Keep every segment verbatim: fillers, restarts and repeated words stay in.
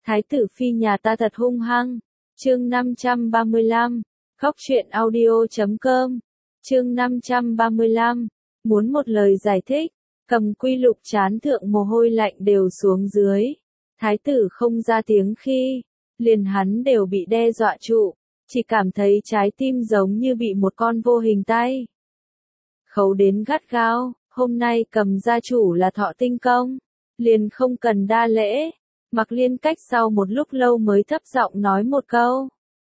Thái tử phi nhà ta thật hung hăng. Chương năm trăm ba mươi lăm, khóc chuyện audio chấm com. Chương năm trăm ba mươi lăm, muốn một lời giải thích. Cầm Quy Lục chán thượng mồ hôi lạnh đều xuống dưới. Thái tử không ra tiếng khi, liền hắn đều bị đe dọa trụ, chỉ cảm thấy trái tim giống như bị một con vô hình tay khấu đến gắt gao. Hôm nay Cầm gia chủ là thọ tinh công, liền không cần đa lễ. Mặc Liên cách sau một lúc lâu mới thấp giọng nói một câu.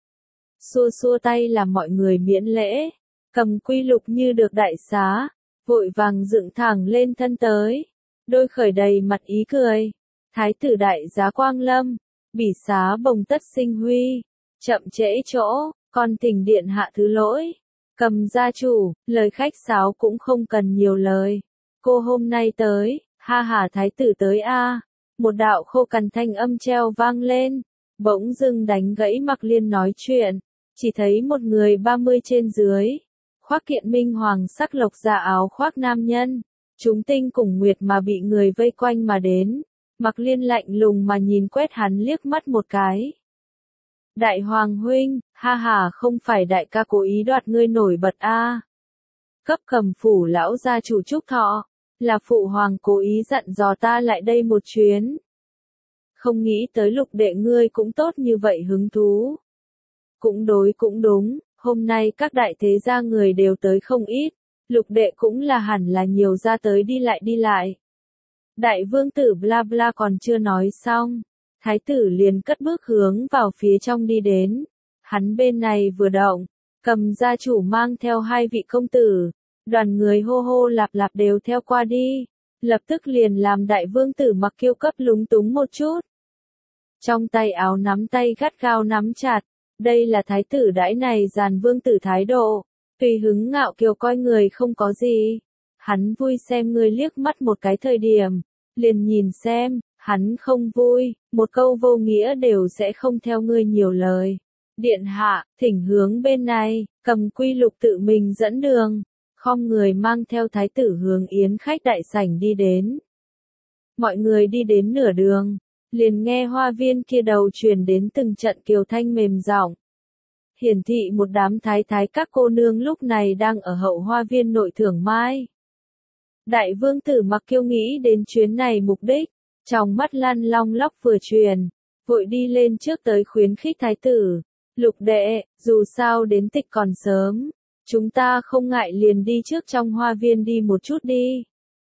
Xua xua tay làm mọi người miễn lễ. Cầm Quy Lục như được đại xá, vội vàng dựng thẳng lên thân tới, đôi khởi đầy mặt ý cười. Thái tử đại giá quang lâm, bỉ xá bồng tất sinh huy, chậm trễ chỗ, con thỉnh điện hạ thứ lỗi. Cầm gia chủ, lời khách sáo cũng không cần nhiều lời. Cô hôm nay tới, ha hà thái tử tới a. Một đạo khô cằn thanh âm treo vang lên, bỗng dưng đánh gãy Mặc Liên nói chuyện. Chỉ thấy một người ba mươi trên dưới, khoác kiện minh hoàng sắc lộc dạ áo khoác nam nhân, chúng tinh cùng nguyệt mà bị người vây quanh mà đến. Mặc Liên lạnh lùng mà nhìn quét hắn liếc mắt một cái. Đại hoàng huynh, ha hà không phải đại ca cố ý đoạt ngươi nổi bật a. Cấp Cầm phủ lão gia chủ chúc thọ, là phụ hoàng cố ý dặn dò ta lại đây một chuyến. Không nghĩ tới Lục đệ ngươi cũng tốt như vậy hứng thú. Cũng đối cũng đúng, hôm nay các đại thế gia người đều tới không ít, Lục đệ cũng là hẳn là nhiều ra tới đi lại đi lại. Đại vương tử bla bla còn chưa nói xong, thái tử liền cất bước hướng vào phía trong đi đến. Hắn bên này vừa động, Cầm gia chủ mang theo hai vị công tử, đoàn người hô hô lạp lạp đều theo qua đi, lập tức liền làm đại vương tử Mặc Kiêu cấp lúng túng một chút. Trong tay áo nắm tay gắt gao nắm chặt, đây là thái tử đãi này giàn vương tử thái độ, tùy hứng ngạo kiều coi người không có gì. Hắn vui xem ngươi liếc mắt một cái thời điểm, liền nhìn xem, hắn không vui, một câu vô nghĩa đều sẽ không theo ngươi nhiều lời. Điện hạ, thỉnh hướng bên này, Cầm Quy Lục tự mình dẫn đường, khom người mang theo thái tử hướng yến khách đại sảnh đi đến. Mọi người đi đến nửa đường, liền nghe hoa viên kia đầu truyền đến từng trận kiều thanh mềm giọng. Hiển thị một đám thái thái các cô nương lúc này đang ở hậu hoa viên nội thưởng mai. Đại vương tử Mặc Kiêu nghĩ đến chuyến này mục đích, trong mắt lăn long lóc vừa truyền, vội đi lên trước tới khuyến khích thái tử. Lục đệ, dù sao đến tịch còn sớm, chúng ta không ngại liền đi trước trong hoa viên đi một chút đi.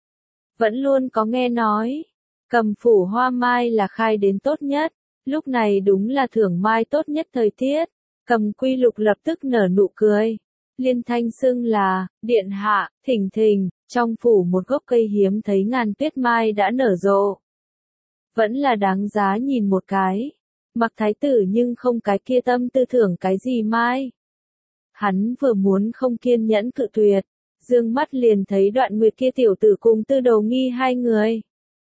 Vẫn luôn có nghe nói, Cầm phủ hoa mai là khai đến tốt nhất, lúc này đúng là thưởng mai tốt nhất thời tiết. Cầm Quy Lục lập tức nở nụ cười, liên thanh xưng là, điện hạ, thỉnh thình, trong phủ một gốc cây hiếm thấy ngàn tuyết mai đã nở rộ. Vẫn là đáng giá nhìn một cái. Mặc thái tử nhưng không cái kia tâm tư thưởng cái gì mai. Hắn vừa muốn không kiên nhẫn cự tuyệt, dương mắt liền thấy Đoạn Nguyệt kia tiểu tử cùng Tư Đầu Nghi hai người.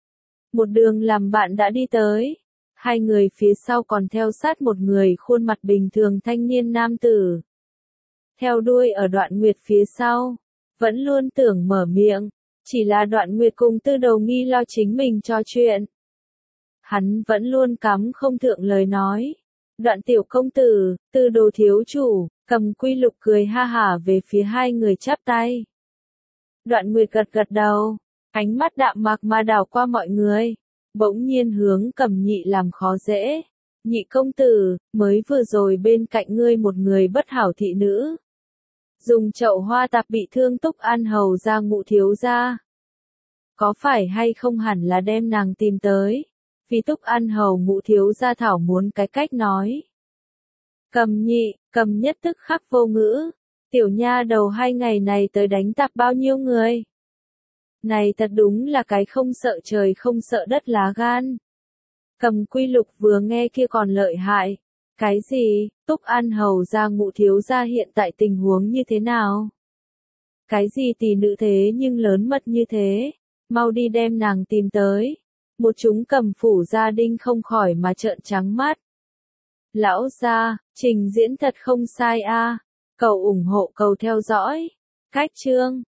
Một đường làm bạn đã đi tới, hai người phía sau còn theo sát một người khuôn mặt bình thường thanh niên nam tử. Theo đuôi ở Đoạn Nguyệt phía sau, vẫn luôn tưởng mở miệng, chỉ là Đoạn Nguyệt cùng Tư Đầu Nghi lo chính mình cho chuyện. Hắn vẫn luôn cắm không thượng lời nói. Đoạn tiểu công tử, Tư đồ thiếu chủ, Cầm Quy Lục cười ha hả về phía hai người chắp tay. Đoạn Nguyệt gật gật đầu, ánh mắt đạm mạc mà đảo qua mọi người, bỗng nhiên hướng Cầm nhị làm khó dễ. Nhị công tử, mới vừa rồi bên cạnh ngươi một người bất hảo thị nữ. Dùng chậu hoa tạp bị thương Túc An hầu ra Ngũ thiếu gia. Có phải hay không hẳn là đem nàng tìm tới? Vì Túc An hầu Ngũ thiếu gia thảo muốn cái cách nói. Cầm nhị, Cầm nhất tức khắc vô ngữ. Tiểu nha đầu hai ngày này tới đánh tạp bao nhiêu người? Này thật đúng là cái không sợ trời không sợ đất lá gan. Cầm Quy Lục vừa nghe kia còn lợi hại. Cái gì, Túc An hầu gia Ngũ thiếu gia hiện tại tình huống như thế nào? Cái gì tỷ nữ thế nhưng lớn mật như thế? Mau đi đem nàng tìm tới. Một chúng Cầm phủ gia đình không khỏi mà trợn trắng mắt. Lão gia, trình diễn thật không sai a. Cầu ủng hộ cầu theo dõi. Cách chương.